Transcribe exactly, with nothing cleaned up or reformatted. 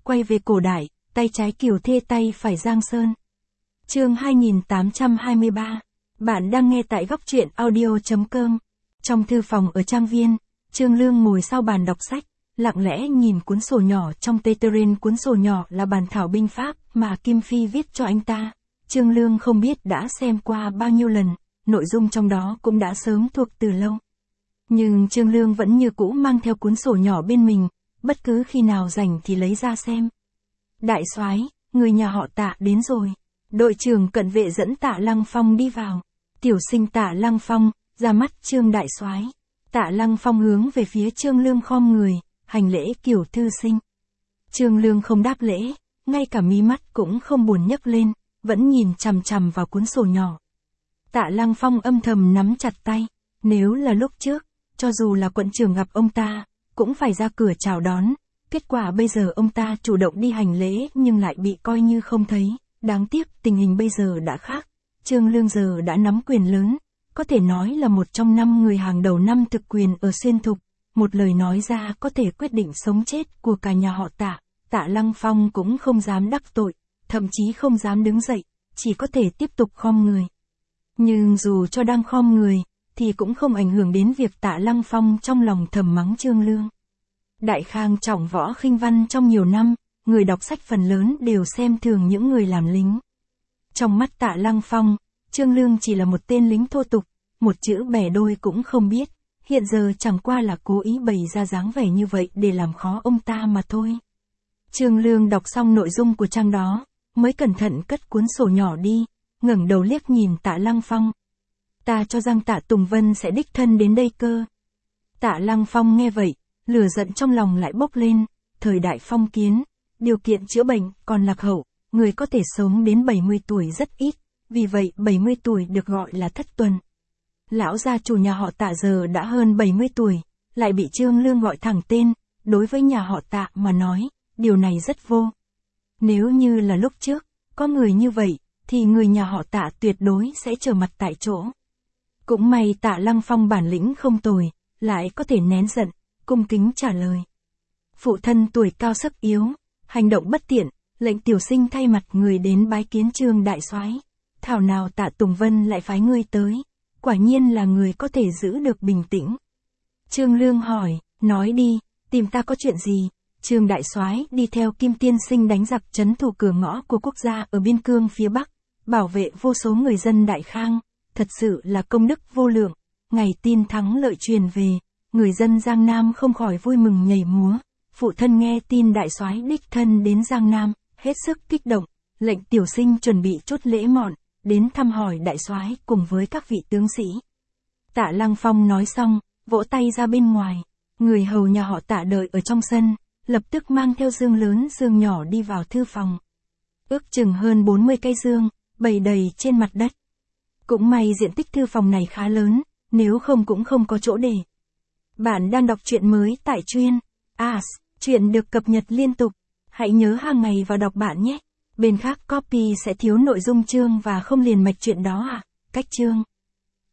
quay về cổ đại, tay trái Kiều Thê tay phải Giang Sơn. Chương hai nghìn tám trăm hai mươi ba. Bạn đang nghe tại góc truyện audio chấm com. Trong thư phòng ở trang viên, Trương Lương ngồi sau bàn đọc sách, lặng lẽ nhìn cuốn sổ nhỏ trong tê tơ rên. Cuốn sổ nhỏ là bản thảo binh pháp mà Kim Phi viết cho anh ta. Trương Lương không biết đã xem qua bao nhiêu lần, nội dung trong đó cũng đã sớm thuộc từ lâu. Nhưng Trương Lương vẫn như cũ mang theo cuốn sổ nhỏ bên mình, bất cứ khi nào rảnh thì lấy ra xem. Đại soái, người nhà họ Tạ đến rồi. Đội trưởng cận vệ dẫn Tạ Lăng Phong đi vào. Tiểu sinh Tạ Lăng Phong, ra mắt Trương đại soái. Tạ Lăng Phong hướng về phía Trương Lương khom người, hành lễ kiểu thư sinh. Trương Lương không đáp lễ, ngay cả mí mắt cũng không buồn nhấc lên, vẫn nhìn chằm chằm vào cuốn sổ nhỏ. Tạ Lăng Phong âm thầm nắm chặt tay, nếu là lúc trước, cho dù là quận trưởng gặp ông ta, cũng phải ra cửa chào đón. Kết quả bây giờ ông ta chủ động đi hành lễ nhưng lại bị coi như không thấy. Đáng tiếc tình hình bây giờ đã khác. Trương Lương giờ đã nắm quyền lớn, có thể nói là một trong năm người hàng đầu năm thực quyền ở Xuyên Thục. Một lời nói ra có thể quyết định sống chết của cả nhà họ Tạ. Tạ Lăng Phong cũng không dám đắc tội, thậm chí không dám đứng dậy, chỉ có thể tiếp tục khom người. Nhưng dù cho đang khom người, thì cũng không ảnh hưởng đến việc Tạ Lăng Phong trong lòng thầm mắng Trương Lương. Đại Khang trọng võ khinh văn trong nhiều năm, người đọc sách phần lớn đều xem thường những người làm lính. Trong mắt Tạ Lăng Phong, Trương Lương chỉ là một tên lính thô tục, một chữ bẻ đôi cũng không biết, hiện giờ chẳng qua là cố ý bày ra dáng vẻ như vậy để làm khó ông ta mà thôi. Trương Lương đọc xong nội dung của trang đó, mới cẩn thận cất cuốn sổ nhỏ đi, ngẩng đầu liếc nhìn Tạ Lăng Phong. Ta cho rằng Tạ Tùng Vân sẽ đích thân đến đây cơ. Tạ Lăng Phong nghe vậy, lửa giận trong lòng lại bốc lên. Thời đại phong kiến, điều kiện chữa bệnh còn lạc hậu, người có thể sống đến bảy mươi tuổi rất ít, vì vậy bảy mươi tuổi được gọi là thất tuần. Lão gia chủ nhà họ Tạ giờ đã hơn bảy mươi tuổi, lại bị Trương Lương gọi thẳng tên, đối với nhà họ Tạ mà nói, điều này rất vô. Nếu như là lúc trước, có người như vậy, thì người nhà họ Tạ tuyệt đối sẽ trở mặt tại chỗ. Cũng may Tạ Lăng Phong bản lĩnh không tồi, lại có thể nén giận, cung kính trả lời. Phụ thân tuổi cao sức yếu, hành động bất tiện, lệnh tiểu sinh thay mặt người đến bái kiến Trương đại soái. Thảo nào Tạ Tùng Vân lại phái ngươi tới, quả nhiên là người có thể giữ được bình tĩnh. Trương Lương hỏi, nói đi, tìm ta có chuyện gì? Trương đại soái đi theo Kim tiên sinh đánh giặc trấn thủ cửa ngõ của quốc gia ở biên cương phía Bắc, bảo vệ vô số người dân Đại Khang, thật sự là công đức vô lượng. Ngày tin thắng lợi truyền về, người dân Giang Nam không khỏi vui mừng nhảy múa. Phụ thân nghe tin đại soái đích thân đến Giang Nam, hết sức kích động, lệnh tiểu sinh chuẩn bị chút lễ mọn, đến thăm hỏi đại soái cùng với các vị tướng sĩ. Tạ Lăng Phong nói xong, vỗ tay ra bên ngoài, người hầu nhà họ Tạ đợi ở trong sân, lập tức mang theo dương lớn dương nhỏ đi vào thư phòng. Ước chừng hơn bốn mươi cây dương, bày đầy trên mặt đất. Cũng may diện tích thư phòng này khá lớn, nếu không cũng không có chỗ để. Bạn đang đọc truyện mới tại Truyện As, truyện được cập nhật liên tục. Hãy nhớ hàng ngày vào đọc bạn nhé. Bên khác copy sẽ thiếu nội dung chương và không liền mạch truyện đó à. Cách chương